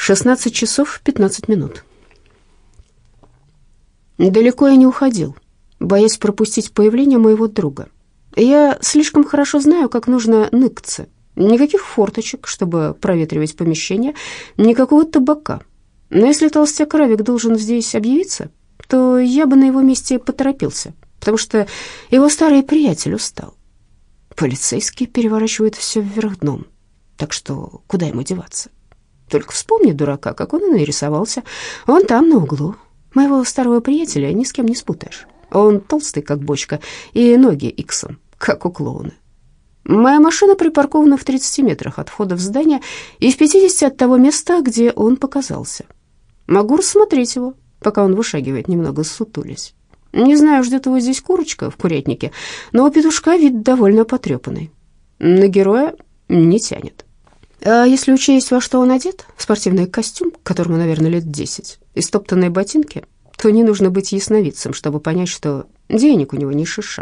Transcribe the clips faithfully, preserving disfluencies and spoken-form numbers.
шестнадцать часов пятнадцать минут. Далеко я не уходил, боясь пропустить появление моего друга. Я слишком хорошо знаю, как нужно ныкаться. Никаких форточек, чтобы проветривать помещение, никакого табака. Но если толстяк Равик должен здесь объявиться, то я бы на его месте поторопился, потому что его старый приятель устал. Полицейский переворачивает все вверх дном, так что куда ему деваться? Только вспомни, дурака, как он и нарисовался. Он там, на углу. Моего старого приятеля ни с кем не спутаешь. Он толстый, как бочка, и ноги иксом, как у клоуна. Моя машина припаркована в тридцати метрах от входа в здание и в пятидесяти от того места, где он показался. Могу рассмотреть его, пока он вышагивает, немного сутулясь. Не знаю, ждет его здесь курочка в курятнике, но у петушка вид довольно потрепанный. На героя не тянет. А если учесть, во что он одет, спортивный костюм, которому, наверное, лет десять, и стоптанные ботинки, то не нужно быть ясновидцем, чтобы понять, что денег у него ни шиша.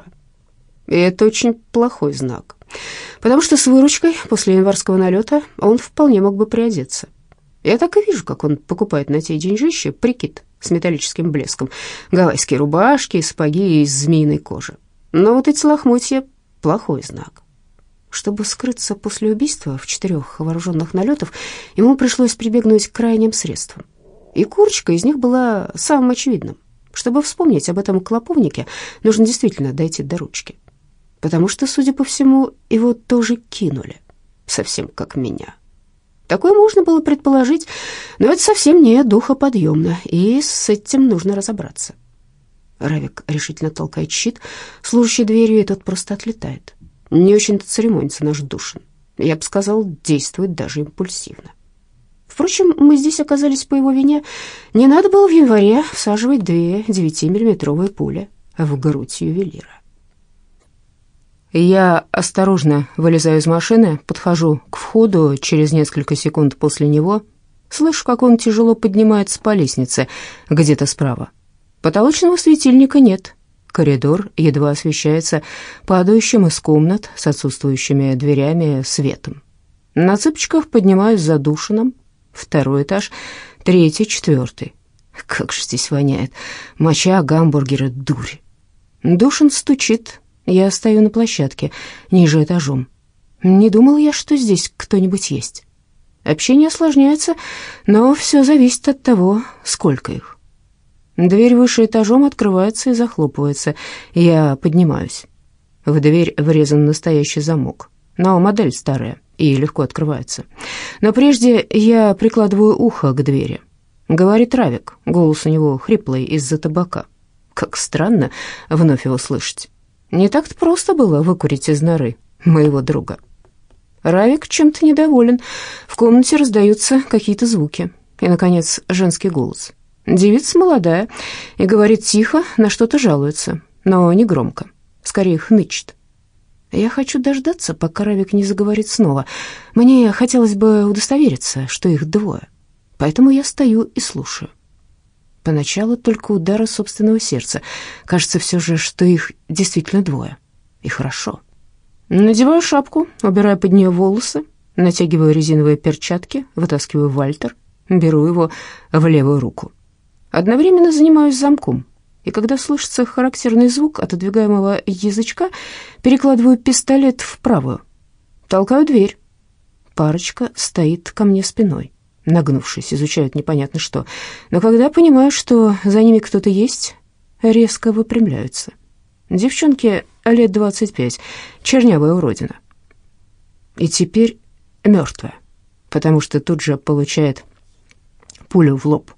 И это очень плохой знак, потому что с выручкой после январского налета он вполне мог бы приодеться. Я так и вижу, как он покупает на те деньжища прикид с металлическим блеском, гавайские рубашки и сапоги из змеиной кожи. Но вот эти лохмотья — плохой знак. Чтобы скрыться после убийства в четырех вооруженных налетов, ему пришлось прибегнуть к крайним средствам. И курочка из них была самым очевидным. Чтобы вспомнить об этом клоповнике, нужно действительно дойти до ручки. Потому что, судя по всему, его тоже кинули, совсем как меня. Такое можно было предположить, но это совсем не духоподъемно, и с этим нужно разобраться. Равик решительно толкает щит, служащий дверью, и тот просто отлетает. Не очень-то церемонится наш Душин. Я бы сказал, действует даже импульсивно. Впрочем, мы здесь оказались по его вине. Не надо было в январе всаживать две девятимиллиметровые пули в грудь ювелира. Я осторожно вылезаю из машины, подхожу к входу через несколько секунд после него. Слышу, как он тяжело поднимается по лестнице, где-то справа. Потолочного светильника нет. Коридор едва освещается падающим из комнат с отсутствующими дверями светом. На цыпочках поднимаюсь за Душином. Второй этаж, третий, четвертый. Как же здесь воняет. Моча, гамбургеры, дурь. Душин стучит. Я стою на площадке, ниже этажом. Не думал я, что здесь кто-нибудь есть. Общение осложняется, но все зависит от того, сколько их. Дверь выше этажом открывается и захлопывается. Я поднимаюсь. В дверь врезан настоящий замок, но модель старая и легко открывается. Но прежде я прикладываю ухо к двери. Говорит Равик, голос у него хриплый из-за табака. Как странно вновь его слышать. Не так-то просто было выкурить из норы моего друга. Равик чем-то недоволен. В комнате раздаются какие-то звуки. И, наконец, женский голос. Девица молодая и говорит тихо, на что-то жалуется, но не громко, скорее хнычет. Я хочу дождаться, пока Равик не заговорит снова. Мне хотелось бы удостовериться, что их двое, поэтому я стою и слушаю. Поначалу только удары собственного сердца. Кажется все же, что их действительно двое. И хорошо. Надеваю шапку, убираю под нее волосы, натягиваю резиновые перчатки, вытаскиваю Вальтер, беру его в левую руку. Одновременно занимаюсь замком, и когда слышится характерный звук отодвигаемого язычка, перекладываю пистолет в правую, толкаю дверь. Парочка стоит ко мне спиной, нагнувшись, изучают непонятно что, но когда понимаю, что за ними кто-то есть, резко выпрямляются. Девчонке лет двадцать пять, чернявая уродина. И теперь мертвая, потому что тут же получает пулю в лоб.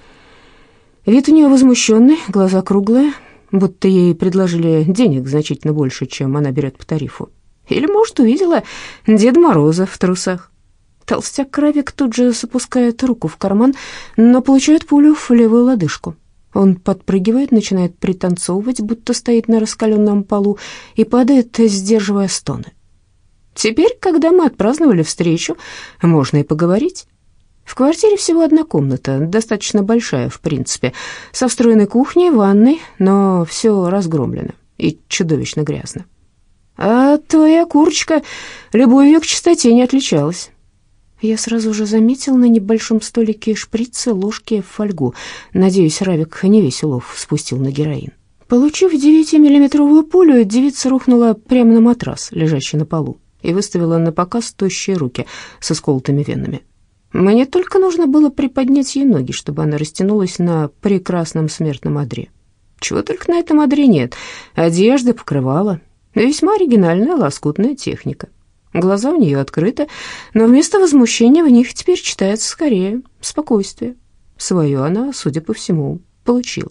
Вид у нее возмущенный, глаза круглые, будто ей предложили денег значительно больше, чем она берет по тарифу. Или, может, увидела Деда Мороза в трусах. Толстяк Равик тут же запускает руку в карман, но получает пулю в левую лодыжку. Он подпрыгивает, начинает пританцовывать, будто стоит на раскаленном полу, и падает, сдерживая стоны. Теперь, когда мы отпраздновали встречу, можно и поговорить. В квартире всего одна комната, достаточно большая, в принципе, со встроенной кухней, ванной, но все разгромлено и чудовищно грязно. А твоя курочка любовью к чистоте не отличалась. Я сразу же заметил на небольшом столике шприцы, ложки, фольгу. Надеюсь, Равик не весь улов спустил на героин. Получив девятимиллиметровую пулю, девица рухнула прямо на матрас, лежащий на полу, и выставила на показ тощие руки со сколотыми венами. Мне только нужно было приподнять ей ноги, чтобы она растянулась на прекрасном смертном одре. Чего только на этом одре нет. Одежда, покрывала. Весьма оригинальная лоскутная техника. Глаза у нее открыты, но вместо возмущения в них теперь читается скорее спокойствие. Свое она, судя по всему, получила.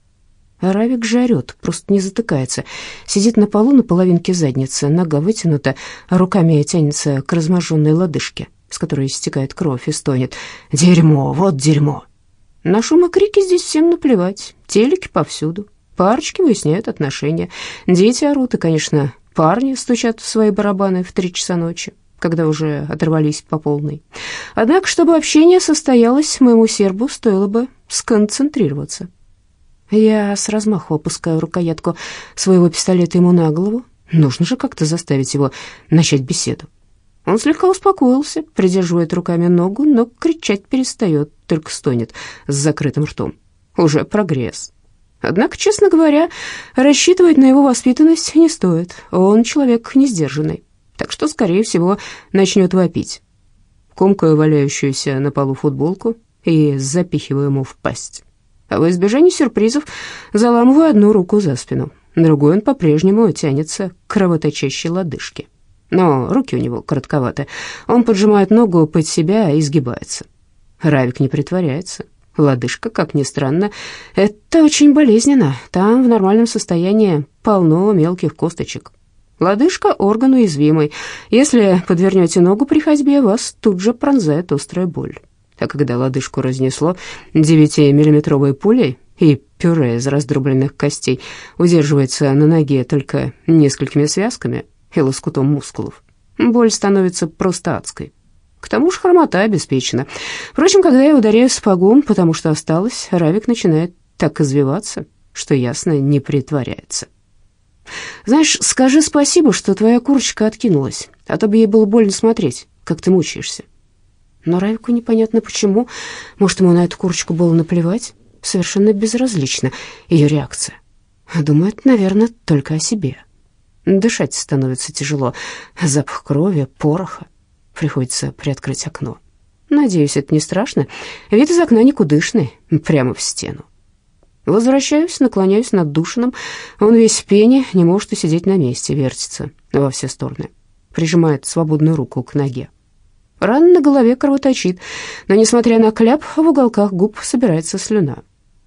А Равик же орет, просто не затыкается. Сидит на полу на половинке задницы, нога вытянута, а руками тянется к разможженной лодыжке, с которой истекает кровь, и стонет: «Дерьмо, вот дерьмо!» На шум и крики здесь всем наплевать, телеки повсюду, парочки выясняют отношения, дети орут, и, конечно, парни стучат в свои барабаны в три часа ночи, когда уже оторвались по полной. Однако, чтобы общение состоялось, моему сербу стоило бы сконцентрироваться. Я с размаху опускаю рукоятку своего пистолета ему на голову. Нужно же как-то заставить его начать беседу. Он слегка успокоился, придерживает руками ногу, но кричать перестает, только стонет с закрытым ртом. Уже прогресс. Однако, честно говоря, рассчитывать на его воспитанность не стоит. Он человек несдержанный, так что, скорее всего, начнет вопить. Комкаю валяющуюся на полу футболку и запихиваю ему в пасть. А во избежание сюрпризов заламываю одну руку за спину, другой он по-прежнему тянется к кровоточащей лодыжке. Но руки у него коротковаты. Он поджимает ногу под себя и изгибается. Равик не притворяется. Лодыжка, как ни странно, это очень болезненно. Там в нормальном состоянии полно мелких косточек. Лодыжка — орган уязвимый. Если подвернете ногу при ходьбе, вас тут же пронзает острая боль. А когда лодыжку разнесло девятимиллиметровой пулей, и пюре из раздробленных костей удерживается на ноге только несколькими связками и лоскутом мускулов, боль становится просто адской. К тому же хромота обеспечена. Впрочем, когда я ударяю сапогом, потому что осталось, Равик начинает так извиваться, что ясно не притворяется. «Знаешь, скажи спасибо, что твоя курочка откинулась, а то бы ей было больно смотреть, как ты мучаешься». Но Равику непонятно почему. Может, ему на эту курочку было наплевать? Совершенно безразлична ее реакция. Думает, наверное, только о себе. Дышать становится тяжело. Запах крови, пороха. Приходится приоткрыть окно. Надеюсь, это не страшно. Вид из окна никудышный, прямо в стену. Возвращаюсь, наклоняюсь над Душиным. Он весь в пене, не может усидеть на месте, вертится во все стороны. Прижимает свободную руку к ноге. Рана на голове кровоточит, но, несмотря на кляп, в уголках губ собирается слюна.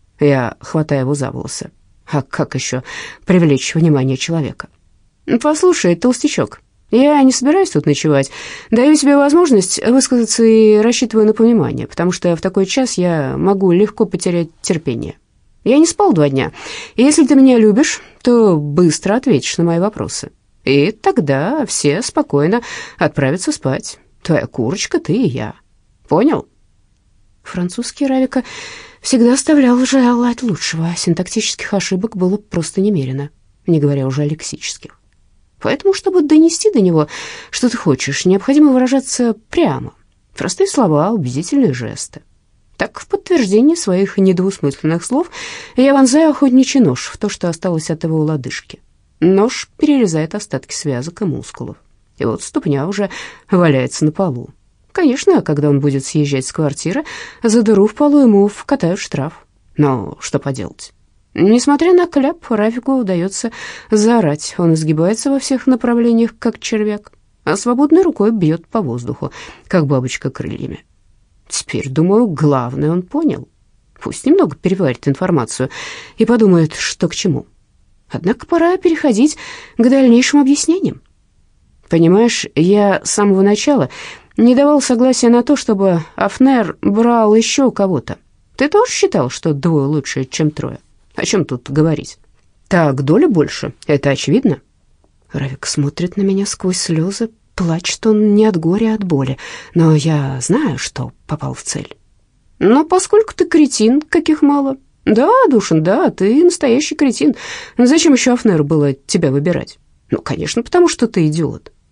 Я хватаю его за волосы. А как еще привлечь внимание человека? «Послушай, толстячок, я не собираюсь тут ночевать. Даю тебе возможность высказаться и рассчитываю на понимание, потому что в такой час я могу легко потерять терпение. Я не спал два дня, и если ты меня любишь, то быстро ответишь на мои вопросы. И тогда все спокойно отправятся спать. Твоя курочка, ты и я. Понял?» Французский Равика всегда оставлял желать лучшего. Синтаксических ошибок было просто немерено, не говоря уже о лексических. Поэтому, чтобы донести до него, что ты хочешь, необходимо выражаться прямо. Простые слова, убедительные жесты. Так, в подтверждение своих недвусмысленных слов, я вонзаю охотничий нож в то, что осталось от его лодыжки. Нож перерезает остатки связок и мускулов. И вот ступня уже валяется на полу. Конечно, когда он будет съезжать с квартиры, за дыру в полу ему вкатают штраф. Но что поделать? Несмотря на кляп, Рафику удается заорать. Он изгибается во всех направлениях, как червяк, а свободной рукой бьет по воздуху, как бабочка крыльями. Теперь, думаю, главное он понял. Пусть немного переварит информацию и подумает, что к чему. Однако пора переходить к дальнейшим объяснениям. Понимаешь, я с самого начала не давал согласия на то, чтобы Афнер брал еще кого-то. Ты тоже считал, что двое лучше, чем трое? О чем тут говорить? Так, доля больше, это очевидно. Равик смотрит на меня сквозь слезы. Плачет он не от горя, а от боли. Но я знаю, что попал в цель. Но поскольку ты кретин, каких мало. Да, Душин, да, ты настоящий кретин. Но зачем еще Афнеру было тебя выбирать? Ну, конечно, потому что ты идиот.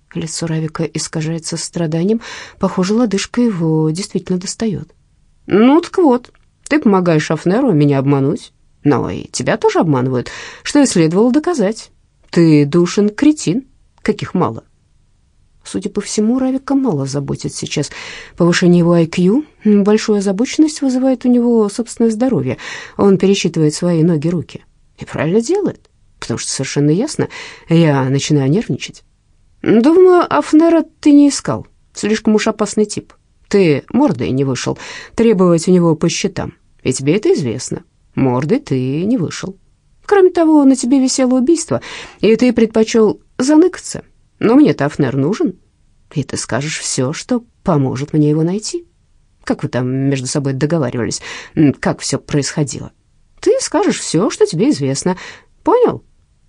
Лицо Равика искажается страданием. Похоже, лодыжка его действительно достает. «Ну так вот, ты помогаешь Афнеру меня обмануть, но и тебя тоже обманывают, что и следовало доказать. Ты душен кретин, каких мало». Судя по всему, Равика мало заботит сейчас повышение его ай кью. Большую озабоченность вызывает у него собственное здоровье. Он пересчитывает свои ноги-руки. И правильно делает, потому что совершенно ясно, я начинаю нервничать. «Думаю, Афнера ты не искал. Слишком уж опасный тип. Ты мордой не вышел требовать у него по счетам, и тебе это известно. Мордой ты не вышел. Кроме того, на тебе висело убийство, и ты предпочел заныкаться. Но мне-то Афнер нужен, и ты скажешь все, что поможет мне его найти. Как вы там между собой договаривались? Как все происходило? Ты скажешь все, что тебе известно. Понял?»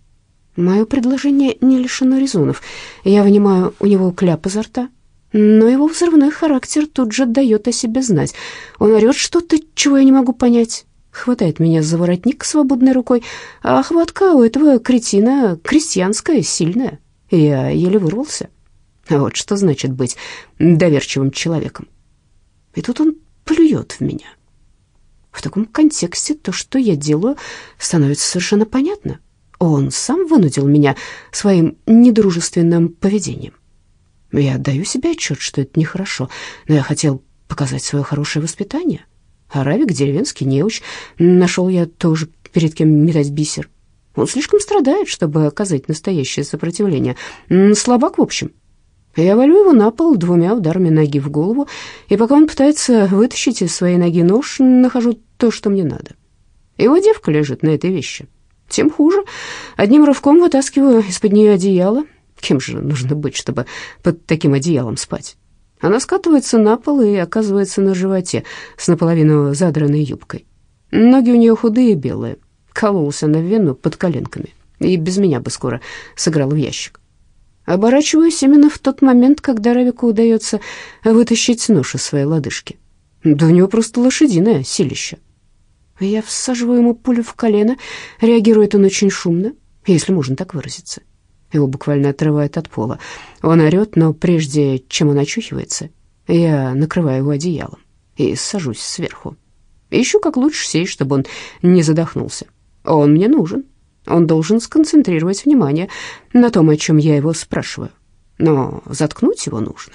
Мое предложение не лишено резонов. Я вынимаю у него кляп изо рта, но его взрывной характер тут же дает о себе знать. Он орет что-то, чего я не могу понять, хватает меня за воротник свободной рукой, а хватка у этого кретина крестьянская, сильная. Я еле вырвался. Вот что значит быть доверчивым человеком. И тут он плюет в меня. В таком контексте то, что я делаю, становится совершенно понятно. Он сам вынудил меня своим недружественным поведением. Я отдаю себе отчет, что это нехорошо, но я хотел показать свое хорошее воспитание. А Равик, деревенский неуч, нашел я тоже перед кем метать бисер. Он слишком страдает, чтобы оказать настоящее сопротивление. Слабак, в общем. Я валю его на пол двумя ударами ноги в голову, и пока он пытается вытащить из своей ноги нож, нахожу то, что мне надо. Его девка лежит на этой вещи. Тем хуже. Одним рывком вытаскиваю из-под нее одеяло. Кем же нужно быть, чтобы под таким одеялом спать? Она скатывается на пол и оказывается на животе с наполовину задранной юбкой. Ноги у нее худые и белые. Кололся на вену под коленками, и без меня бы скоро сыграл в ящик. Оборачиваюсь именно в тот момент, когда Равику удается вытащить нож из своей лодыжки. Да у него просто лошадиное силище. Я всаживаю ему пулю в колено, реагирует он очень шумно, если можно так выразиться. Его буквально отрывает от пола. Он орет, но прежде чем он очухивается, я накрываю его одеялом и сажусь сверху. Ищу как лучше сесть, чтобы он не задохнулся. Он мне нужен. Он должен сконцентрировать внимание на том, о чем я его спрашиваю. Но заткнуть его нужно.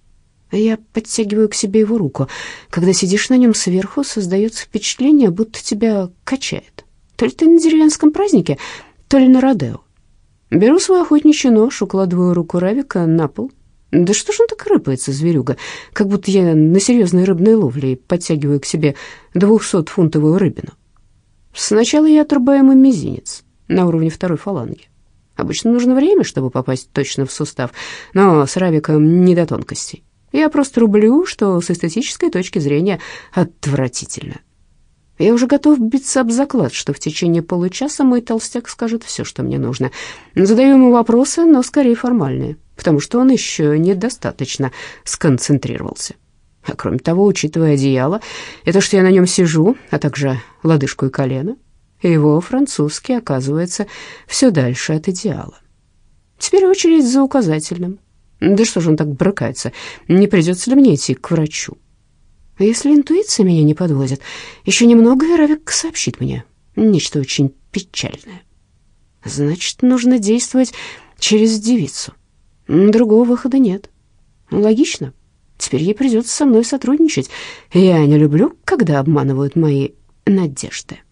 Я подтягиваю к себе его руку. Когда сидишь на нем сверху, создается впечатление, будто тебя качает. То ли ты на деревенском празднике, то ли на родео. Беру свой охотничий нож, укладываю руку Равика на пол. Да что ж он так рыпается, зверюга, как будто я на серьезной рыбной ловле и подтягиваю к себе двухсотфунтовую рыбину. Сначала я отрубаю ему мизинец на уровне второй фаланги. Обычно нужно время, чтобы попасть точно в сустав, но с Равиком не до тонкостей. Я просто рублю, что с эстетической точки зрения отвратительно. Я уже готов биться об заклад, что в течение получаса мой толстяк скажет все, что мне нужно. Задаю ему вопросы, но скорее формальные, потому что он еще недостаточно сконцентрировался. А кроме того, учитывая одеяло и то, что я на нем сижу, а также лодыжку и колено, его французский оказывается все дальше от идеала. Теперь очередь за указательным. Да что же он так брыкается? Не придется ли мне идти к врачу? Если интуиция меня не подводит, еще немного, и Равик сообщит мне нечто очень печальное. Значит, нужно действовать через девицу. Другого выхода нет. Логично. Теперь ей придется со мной сотрудничать. Я не люблю, когда обманывают мои надежды.